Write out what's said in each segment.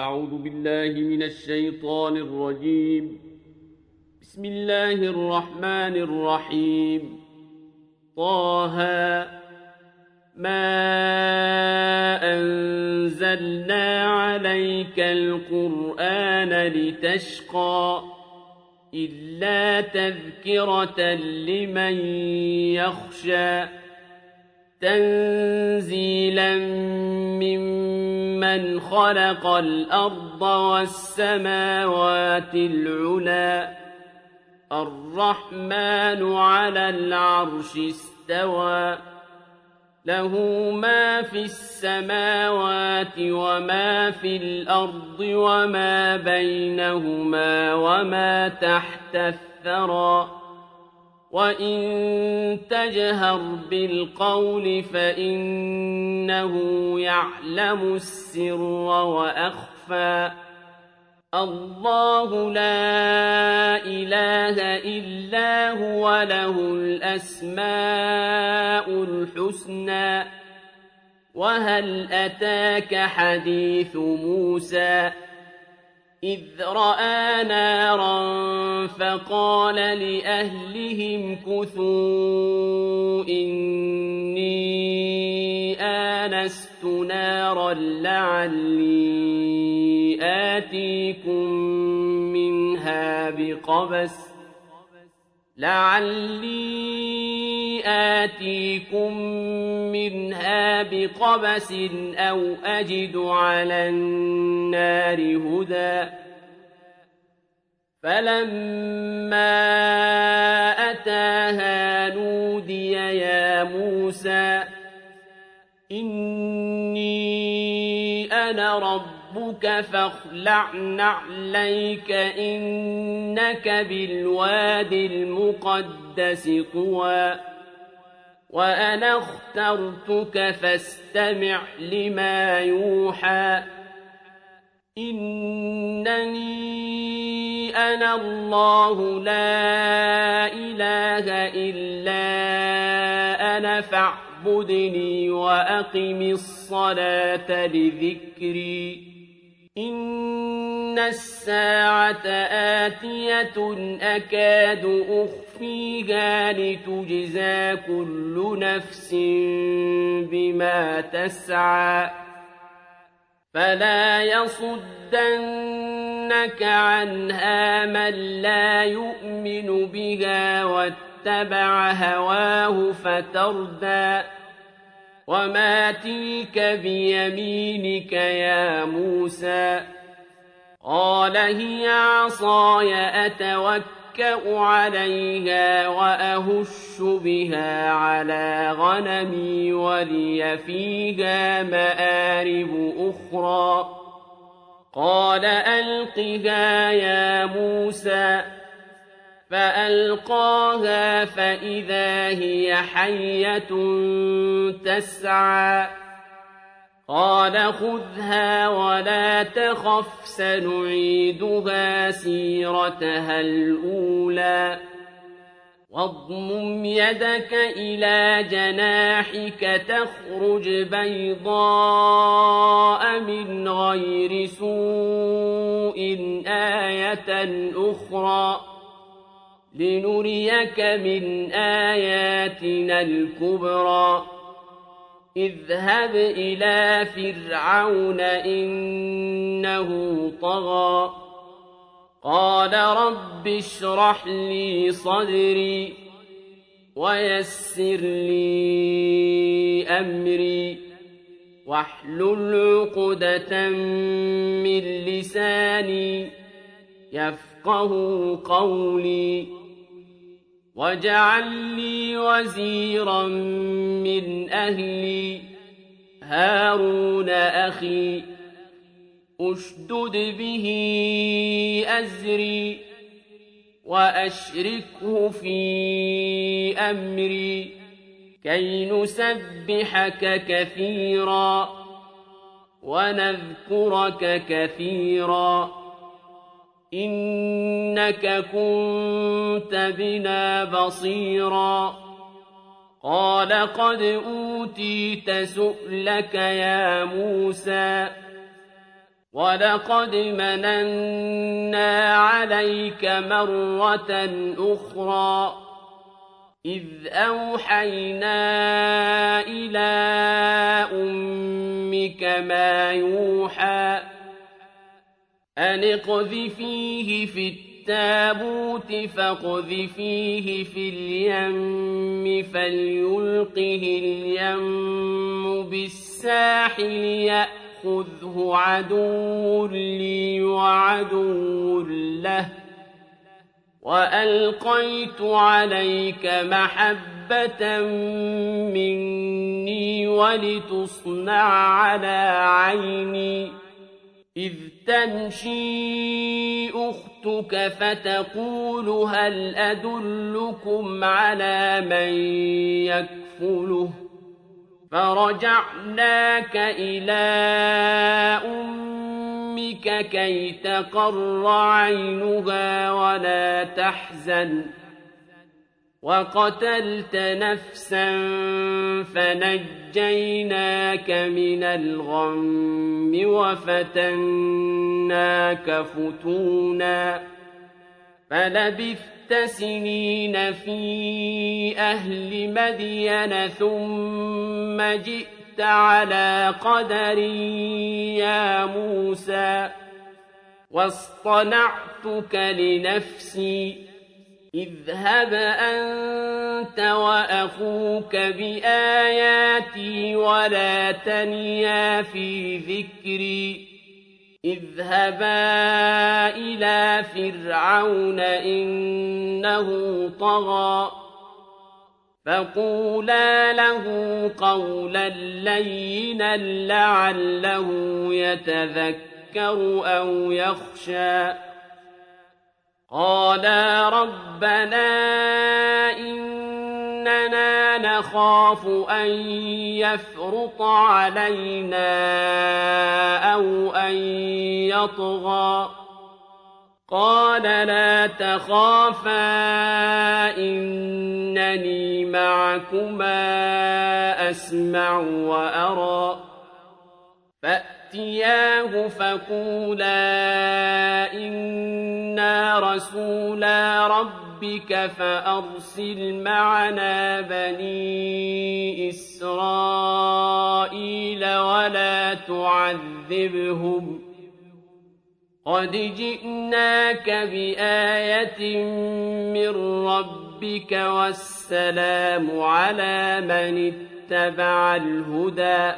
أعوذ بالله من الشيطان الرجيم. بسم الله الرحمن الرحيم. طه ما أنزلنا عليك القرآن لتشقى إلا تذكرة لمن يخشى تنزيلا ممن خلق الأرض والسماوات العلى الرحمن على العرش استوى له ما في السماوات وما في الأرض وما بينهما وما تحت الثرى وإن تجهر بالقول فإنه يعلم السر وأخفى الله لا إله إلا هو له الأسماء الحسنى وهل أتاك حديث موسى إذ رأى نارا فقال لأهلهم كثوا إني آنست نارا لعلي آتيكم منها بقبس أو أجد على النار هدى فلما أتاها نودي يا موسى إني أنا ربك فاخلع نعليك إنك بالواد المقدس طوى وأنا اخترتك فاستمع لما يوحى إنني أنا الله لا إله إلا أنا فاعبدني وأقم الصلاة لذكري إن الساعة آتية أكاد أخفيها لتجزى كل نفس بما تسعى فلا يصدنك عنها من لا يؤمن بها واتبع هواه فتردى وما تلك بيمينك يا موسى قال هي عصاي أتوكأ عليها وأهش بها على غنمي ولي فيها مآرب أخرى قال ألقها يا موسى فألقاها فإذا هي حية تسعى قال خذها ولا تخف سنعيدها سيرتها الأولى واضمم يدك إلى جناحك تخرج بيضاء من غير سوء آية أخرى لنريك من آياتنا الكبرى اذهب إلى فرعون إنه طغى قال رب اشرح لي صدري ويسر لي أمري واحلل عقدة من لساني يفقه قولي واجعل لي وزيرا من أهلي هارون أخي أشدد به أزري وأشركه في أمري كي نسبحك كثيرا ونذكرك كثيرا إنك كنت بنا بصيرا قال قد أوتيت سؤلك يا موسى وَلَقَدْ مَنَنَّا عَلَيْكَ مَرَّةً أُخْرَىٰ إِذْ أَوْحَيْنَا إِلَىٰ أُمِّكَ مَا يُوحَىٰ أَنِ اقْذِفِيهِ فِي التَّابُوتِ فَاقْذِفِيهِ فِي الْيَمِّ فَلْيُلْقِهِ الْيَمُّ بِالسَّاحِلِ يَأْخُذْهُ عَدُوٌّ لِّي وَعَدُوٌّ لَّهُ وَأَلْقَيْتُ عَلَيْكَ مَحَبَّةً مِّنِّي وَلِتُصْنَعَ عَلَىٰ عَيْنِي إِذْ تَمْشِي أُخْتُكَ فَتَقُولُ هَلْ أَدُلُّكُمْ عَلَىٰ مَن يَكْفُلُهُ فَرَجَعْنَاكَ إِلَىٰ أُمِّكَ كَيْ تَقَرَّ عَيْنُهَا وَلَا تَحْزَنَ وَقَتَلْتَ نَفْسًا فَنَجَّيْنَاكَ مِنَ الْغَمِّ وَفَتَنَّاكَ فُتُونًا فَلَبِثْتَ سِنِينَ فِي أَهْلِ مَدْيَنَ ثُمَّ جِئْتَ عَلَىٰ قَدَرٍ يَا مُوسَىٰ وَاصْطَنَعْتُكَ لِنَفْسِي اذْهَبْ أَنتَ وَأَخُوكَ بِآيَاتِي وَلَا تَنِيَا فِي ذِكْرِي اذْهَبَا إِلَىٰ فِرْعَوْنَ إِنَّهُ طَغَىٰ فَقُولَا لَهُ قَوْلًا لَّيِّنًا لَّعَلَّهُ يَتَذَكَّرُ أَوْ يَخْشَىٰ قَالَا رَبَّنَا إِنَّنَا نَخَافُ أَن يَفْرُطَ عَلَيْنَا أَوْ أَن يَطْغَىٰ قَالَ لَا تَخَافَا إِنَّنِي مَعَكُمَا أَسْمَعُ وَأَرَىٰ فَأْتِيَاهُ فَقُولَا إِنَّا رَسُولَا رَبِّكَ فَأَرْسِلْ مَعَنَا بَنِي إِسْرَائِيلَ وَلَا تُعَذِّبْهُمْ قَدْ جِئْنَاكَ بِآيَةٍ مِّن رَّبِّكَ وَالسَّلَامُ عَلَىٰ مَنِ اتَّبَعَ الْهُدَىٰ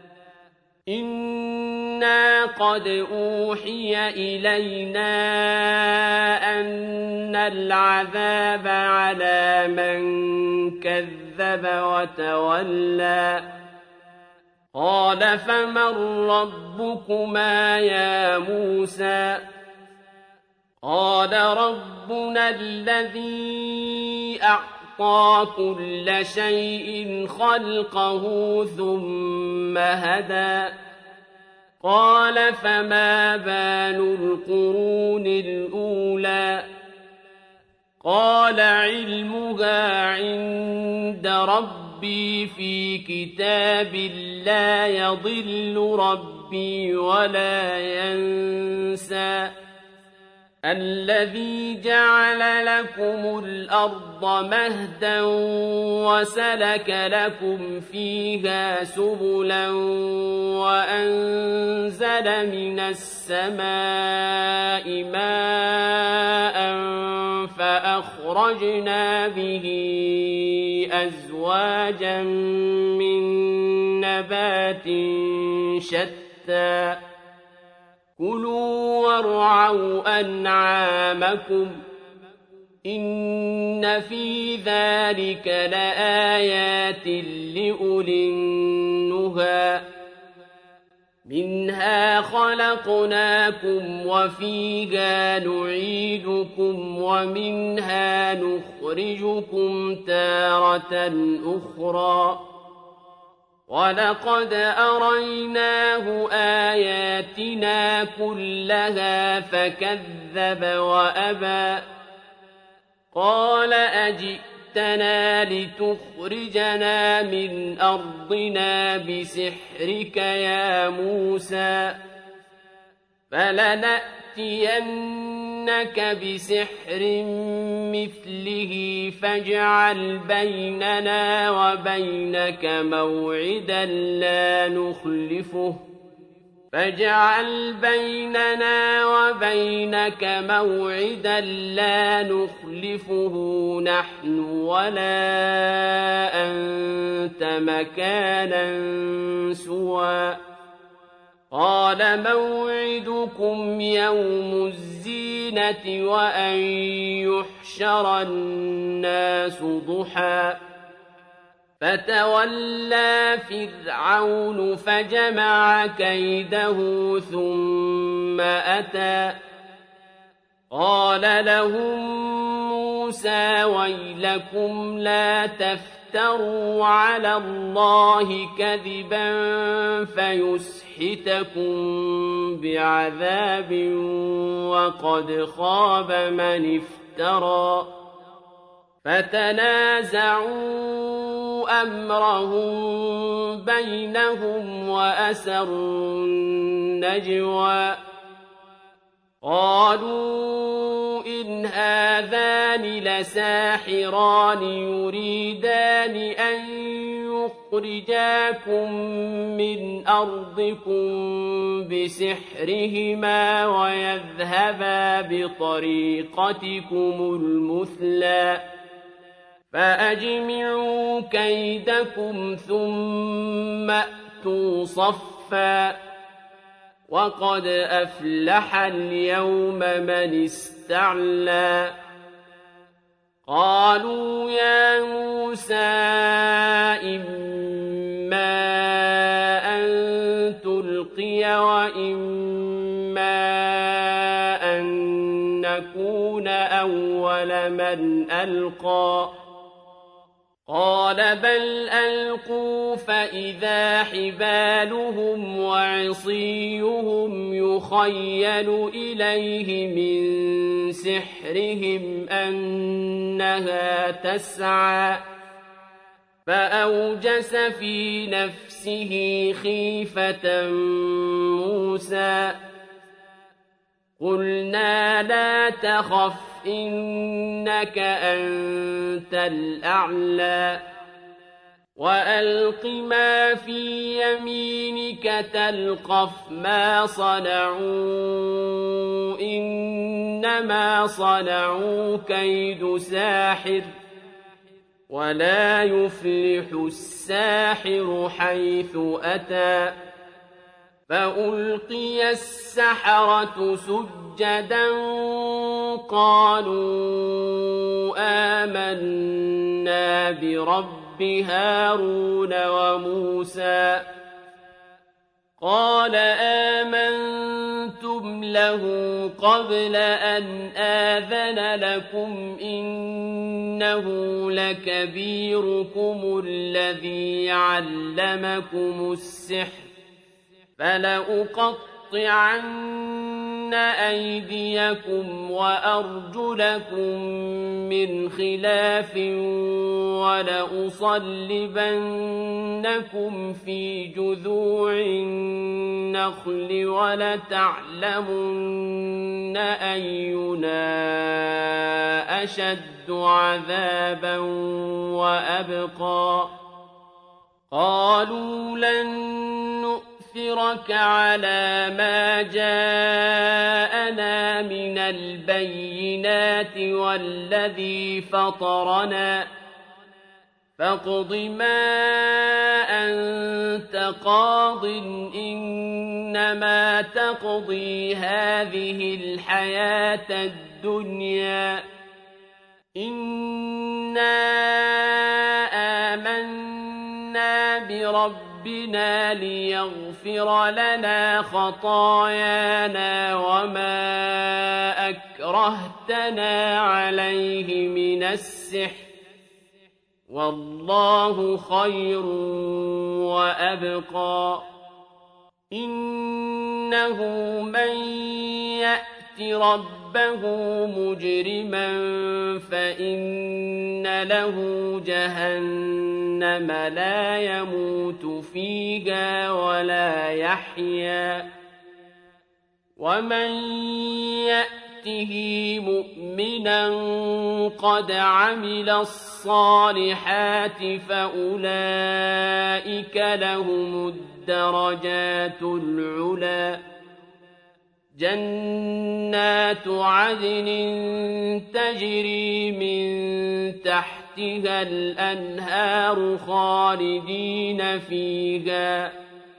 إِنَّا قَدْ أُوحِيَ إِلَيْنَا أَنَّ الْعَذَابَ عَلَىٰ مَن كَذَّبَ وَتَوَلَّىٰ قَالَ فَمَن رَّبُّكُمَا يَا مُوسَىٰ قَالَ رَبُّنَا الَّذِي أَعْطَىٰ كُلَّ شَيْءٍ خَلْقَهُ ثُمَّ هَدَىٰ قَالَ فَمَا بَالُ الْقُرُونِ الْأُولَىٰ قَالَ عِلْمُهَا عِندَ رَبِّي فِي كِتَابٍ لَّا يَضِلُّ رَبِّي وَلَا يَنسَى الَّذِي جَعَلَ لَكُمُ الْأَرْضَ مَهْدًا وَسَلَكَ لَكُمْ فِيهَا سُبُلًا وَأَنزَلَ مِنَ السَّمَاءِ مَاءً فَأَخْرَجْنَا بِهِ أَزْوَاجًا مِّن نَّبَاتٍ شَتَّىٰ كُلُوا وَارْعَوْا أَنْعَامَكُمْ إِنَّ فِي ذَٰلِكَ لَآيَاتٍ لِّأُولِي النُّهَىٰ مِنْهَا خَلَقْنَاكُمْ وَفِيهَا نُعِيدُكُمْ وَمِنْهَا نُخْرِجُكُمْ تَارَةً أُخْرَىٰ وَلَقَدْ أَرَيْنَاهُ آيَاتِنَا كُلَّهَا فَكَذَّبَ وَأَبَىٰ قَالَ أَجِئْتَنَا لِتُخْرِجَنَا مِنْ أَرْضِنَا بِسِحْرِكَ يَا مُوسَىٰ فلنأتينك بسحر مثله فاجعل بيننا وبينك موعدا لا نخلفه نحن ولا أنت مكانا سوى قال موعدكم يوم الزينة وأن يحشر الناس ضحى فتولى فرعون فجمع كيده ثم أتى قال لهم موسى ويلكم لا تفتروا على الله كذبا فيسحتكم بعذاب وقد خاب من افترى فتنازعوا أمرهم بينهم وأسروا النجوى قالوا إن هذان لساحران يريدان أن يخرجاكم من أرضكم بسحرهما ويذهبا بطريقتكم المثلى فأجمعوا كيدكم ثم أتوا صفا وقد أفلح اليوم من استعلى قالوا يا موسى إما أن تلقي وإما أن نكون أول من ألقى قال بل ألقوا فإذا حبالهم وعصيهم يخيل إليه من سحرهم أنها تسعى فأوجس في نفسه خيفة موسى قلنا لا تخف إنك أنت الأعلى وألق ما في يمينك تلقف ما صنعوا إنما صنعوا كيد ساحر ولا يفلح الساحر حيث أتى فألقي السحرة سجدا قالوا آمنا برب هارون وموسى قال آمنتم له قبل أن آذن لكم إنه لكبيركم الذي علمكم السحر فلأقطعن أيديكم وأرجلكم من خلاف ولأصلبنكم في جذوع النخل ولتعلمن أينا أشد عذابا وأبقى قالوا لن نؤثرك على ما جاءنا من البينات والذي فطرنا فاقض ما أنت قاض إنما تقضي هذه الحياة الدنيا إنا آمنا بربنا ليغفر لنا خطايانا وما أكرهتنا عليه من السحر والله خير وأبقى إنه من يأت ربه مجرما فإن له جهنم لا يموت فيها ولا يحيا ومن يأته مؤمنا قد عمل الصالحات فأولئك لهم الدرجات العلى جنات عدن تجري من تحتها الأنهار خالدين فيها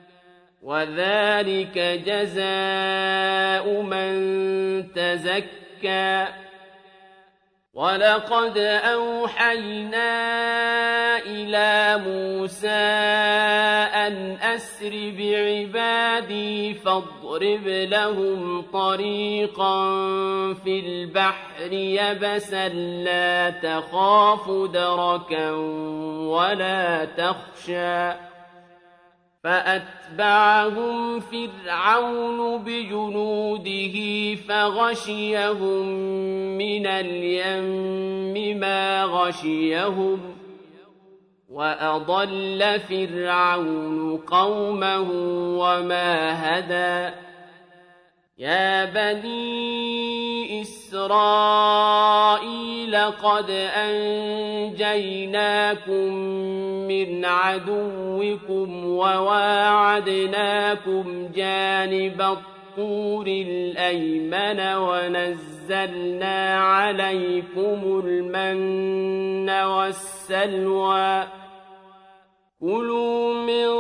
وذلك جزاء من تزكى ولقد أوحينا إلى موسى أن أسر بعبادي فاضرب لهم طريقا في البحر يبسا لا تخاف دركا ولا تخشى فأتبعهم فرعون بجنوده فغشيهم من اليم ما غشيهم وأضل فرعون قومه وما هدى يا بني إسرائيل قد أنجيناكم من عدوكم وواعدناكم جانب الطور الأيمن ونزلنا عليكم المن والسلوى كلوا من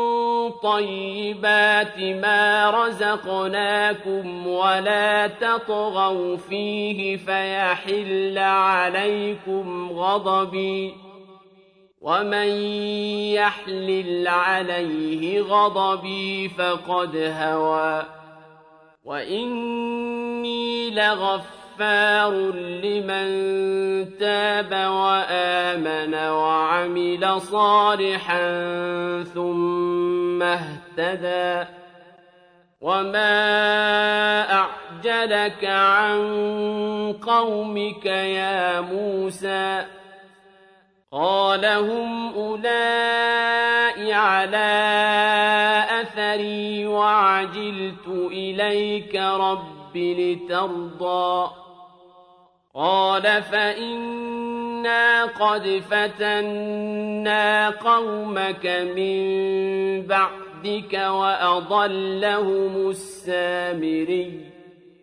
طيبات ما رزقناكم ولا تطغوا فيه فيحل عليكم غضبي ومن يحلل عليه غضبي فقد هوى وإني لغفار لمن تاب وآمن وعمل صالحا ثم اهتدى وما أعجلك عن قومك يا موسى قال هم أولئك على أثري وعجلت إليك رب لترضى قال فإنا قد فتنا قومك من بعدك وأضلهم السامري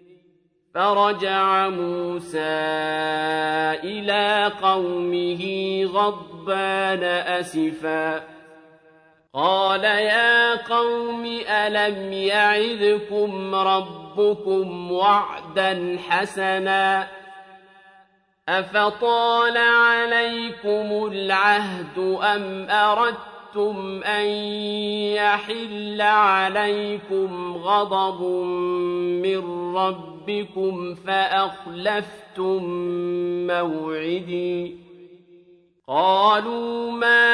فرجع موسى إلى قومه غضبان أسفا قال يا قوم ألم يعدكم ربكم وعدا حسنا أفطال عليكم العهد أم أردتم أن يحل عليكم غضب من ربكم فأخلفتم موعدي قالوا ما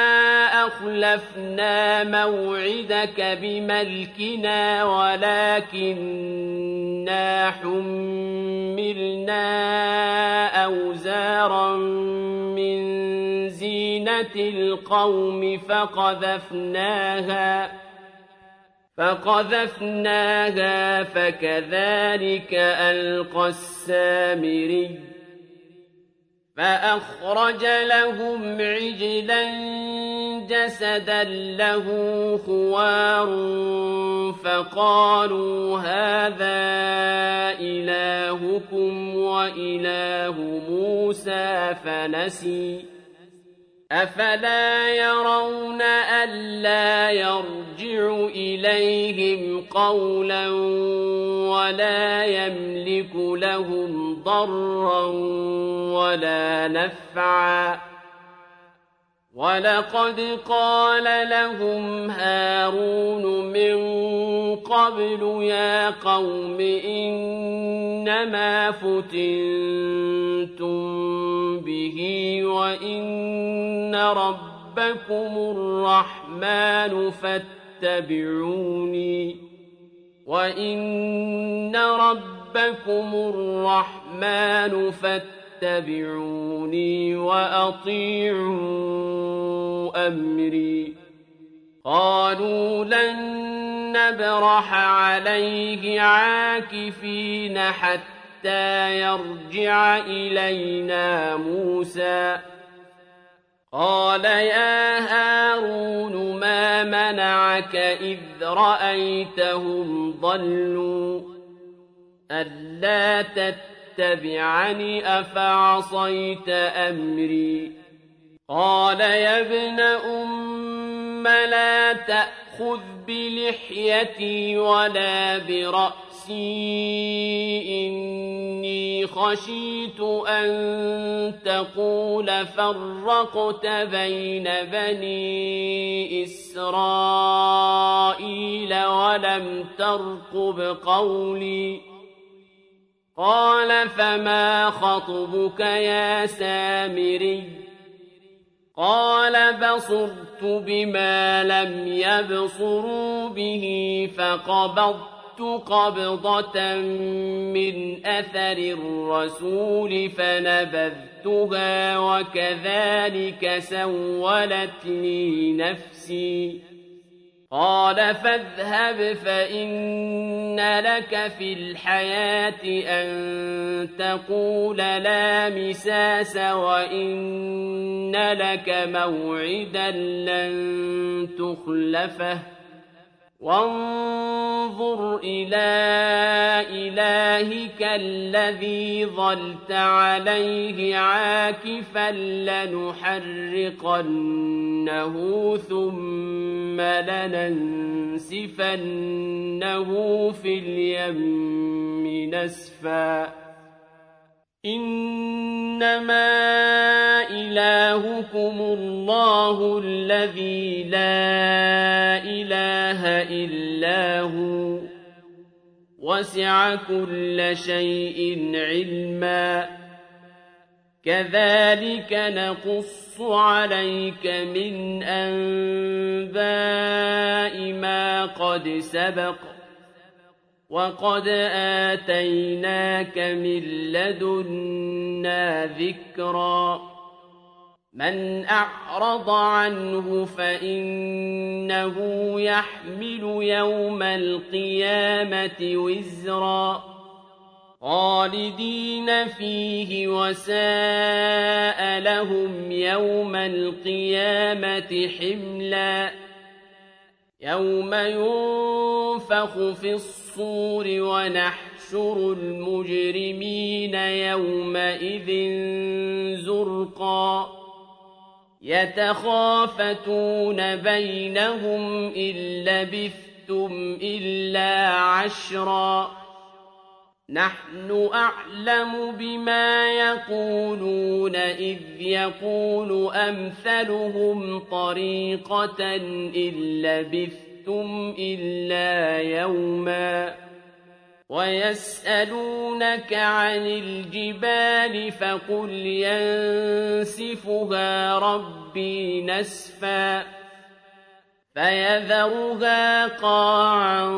أخلفنا موعدك بملكنا ولكننا حملنا أوزارا من زينة القوم فقذفناها فكذلك ألقى السامري فأخرج لهم عجلا جسدا له خوار فقالوا هذا إلهكم وإله موسى فنسي أفلا يرون ألا يرجع إليهم قولا ولا يملك لهم ضرا ولا نفعا ولقد قال لهم هارون من قبل يا قوم إنما فتنتم به وإن ربكم الرحمن فاتبعوني وأطيعوا أمري قالوا لن نبرح عليه عاكفين حتى يرجع إلينا موسى قال يا هارون ما منعك إذ رأيتهم ضلوا ألا تتبعني أفعصيت أمري قال يا ابن لا تأخذ بلحيتي ولا برأسي إني خشيت أن تقول فرقت بين بني إسرائيل ولم ترقب قولي قال فما خطبك يا سامري قال بصرت بما لم يبصروا به فقبضت قبضة من أثر الرسول فنبذتها وكذلك سولت لي نفسي قال فاذهب فإن لك في الحياة أن تقول لا مساس وإن لك موعدا لن تخلفه وانظر إلى إلهك الذي ظلت عليه عاكفا لنحرقنه ثم لننسفنه في اليم نسفا إنما إلهكم الله الذي لا إله إلا هو وسع كل شيء علما كذلك نقص عليك من أنباء ما قد سبق وقد آتيناك من لدنا ذكرا من أعرض عنه فإنه يحمل يوم القيامة وزرا خالدين فيه وساء لهم يوم القيامة حملا يوم ينفخ في الصور ونحشر المجرمين يومئذ زرقا يتخافتون بينهم إن لبثتم إلا عشرا نحن أعلم بما يقولون إذ يقول أمثلهم طريقة إن لبثتم إلا يوما ويسألونك عن الجبال فقل ينسفها ربي نسفا فيذرها قاعا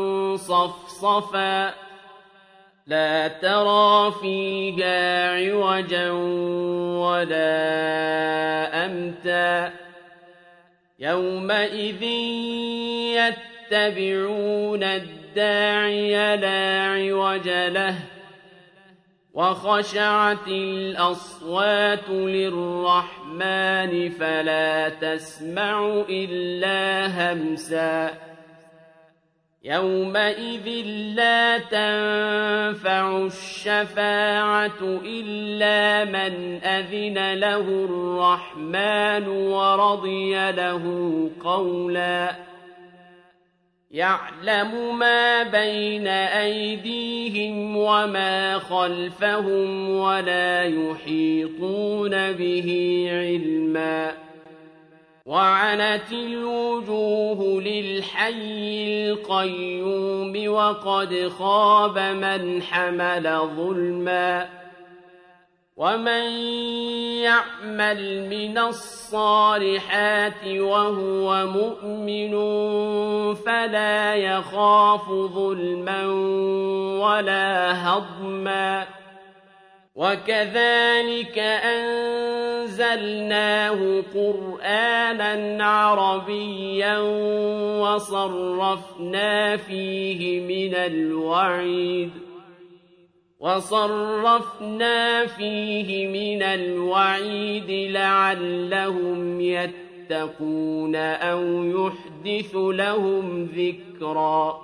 صفصفا لا ترى فيها عوجا ولا أمتا يومئذ يتبعون الداعي لا عوج له وخشعت الأصوات للرحمن فلا تسمع إلا همسا يومئذ لا تنفع الشفاعة إلا من أذن له الرحمن ورضي له قولا يعلم ما بين أيديهم وما خلفهم ولا يحيطون به علما وعنت الوجوه للحي القيوم وقد خاب من حمل ظلما ومن يعمل من الصالحات وهو مؤمن فلا يخاف ظلما ولا هضما وكذلك أنزلناه قرآنا عربيا وصرفنا فيه من الوعيد لعلهم يتقون أو يحدث لهم ذكرا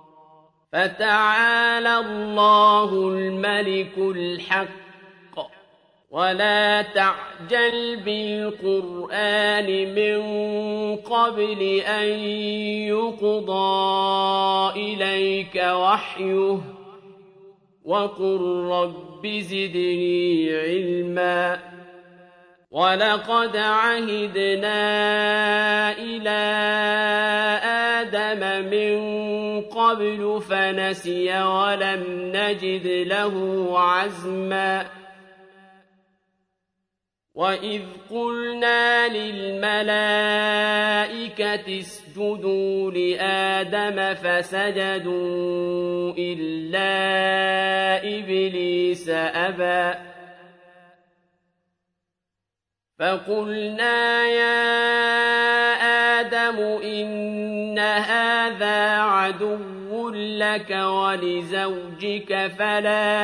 فتعالى الله الملك الحق ولا تعجل بالقرآن من قبل أن يقضى إليك وحيه وقل رب زدني علما ولقد عهدنا إلى آدم من قبل فنسي ولم نجد له عزما وإذ قلنا للملائكة اسجدوا لآدم فسجدوا إلا إبليس أبى فقلنا يا آدم إن هذا عدو لك ولزوجك فلا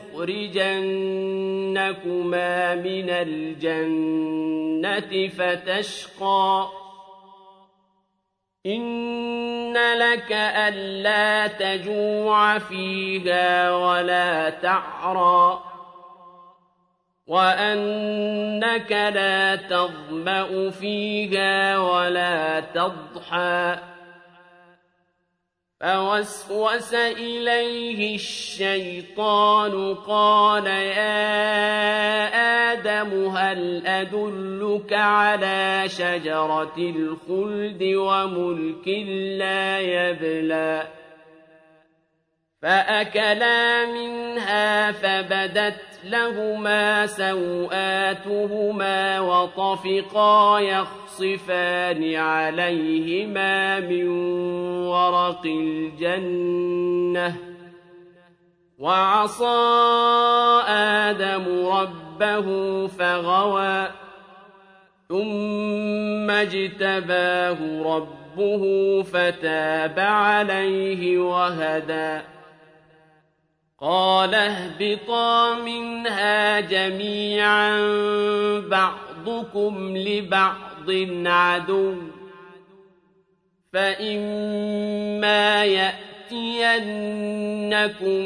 يخرجنكما من الجنة فتشقى إن لك ألا تجوع فيها ولا تعرى وأنك لا تظمأ فيها ولا تضحى فوسوس إليه الشيطان قال يا آدم هل أدلك على شجرة الخلد وملك لا يبلى فأكلا منها فبدت لهما سوآتهما وطفقا يخصفان عليهما من ورق الجنة وعصى آدم ربه فغوى ثم اجتباه ربه فتاب عليه وهدى قال اهبطا منها جميعا بعضكم لبعض عدو فإما يأتينكم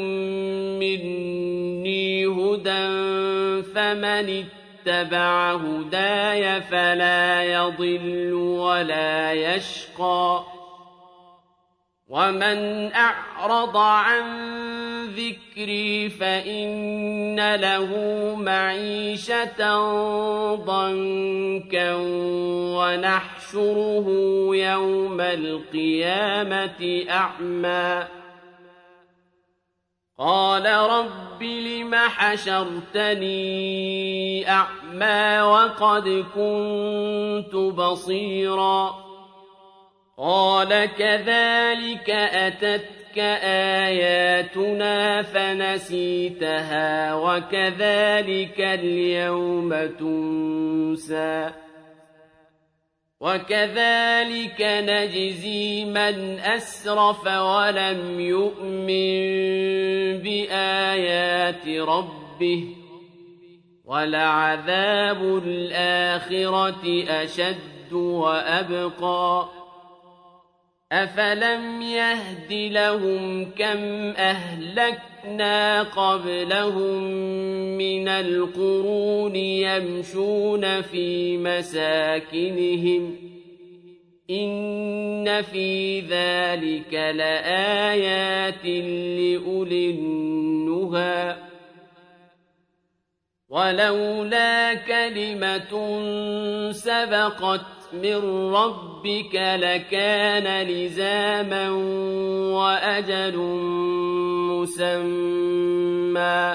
مني هدى فمن اتبع هداي فلا يضل ولا يشقى ومن أعرض عن ذكري فإن له معيشة ضنكا ونحشره يوم القيامة أعمى قال رب لم حشرتني أعمى وقد كنت بصيرا قال كذلك أتتك آياتنا فنسيتها وكذلك اليوم تنسى وكذلك نجزي من أسرف ولم يؤمن بآيات ربه ولعذاب الآخرة أشد وأبقى أفلم يهد لهم كم أهلكنا قبلهم من القرون يمشون في مساكنهم إن في ذلك لآيات لأولي النهى ولولا كلمة سبقت من ربك لكان لزاما وأجل مسمى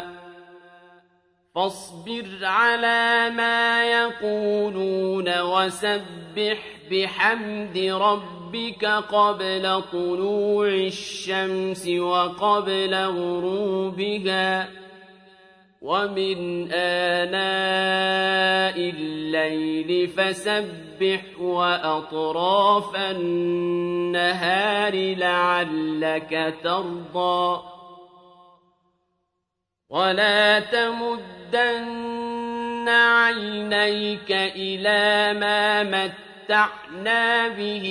فاصبر على ما يقولون وسبح بحمد ربك قبل طلوع الشمس وقبل غروبها ومن آناء الليل فسبح وأطراف النهار لعلك ترضى ولا تمدن عينيك إلى ما متعنا به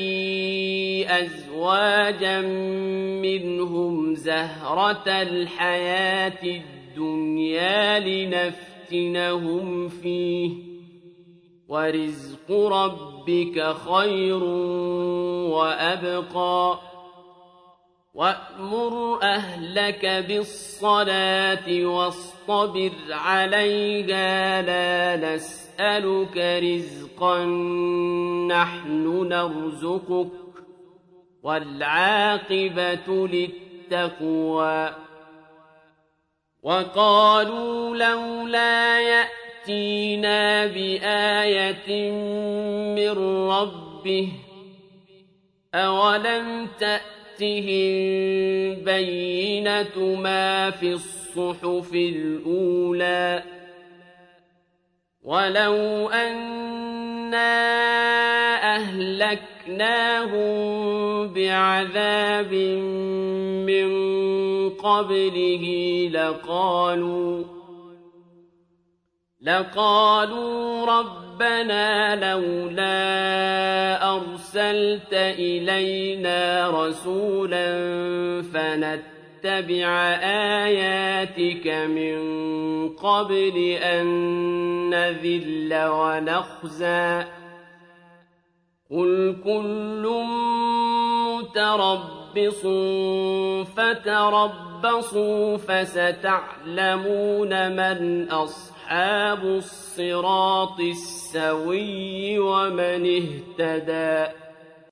أزواجا منهم زهرة الحياة الدنيا لنفتنهم فيه ورزق ربك خير وأبقى وأمر أهلك بالصلاة واصطبر عليها لا نسألك رزقا نحن نرزقك والعاقبة للتقوى وقالوا لولا يأتينا بآية من ربه أولم تأتهم بينة ما في الصحف الأولى ولو أنا أهلكناهم بعذاب من قبله لقالوا ربنا لولا أرسلت إلينا رسولا فنتبع آياتك من قبل أن نذل ونخزى قل كل متربص فتربصوا فستعلمون من أصحاب الصراط السوي ومن اهتدى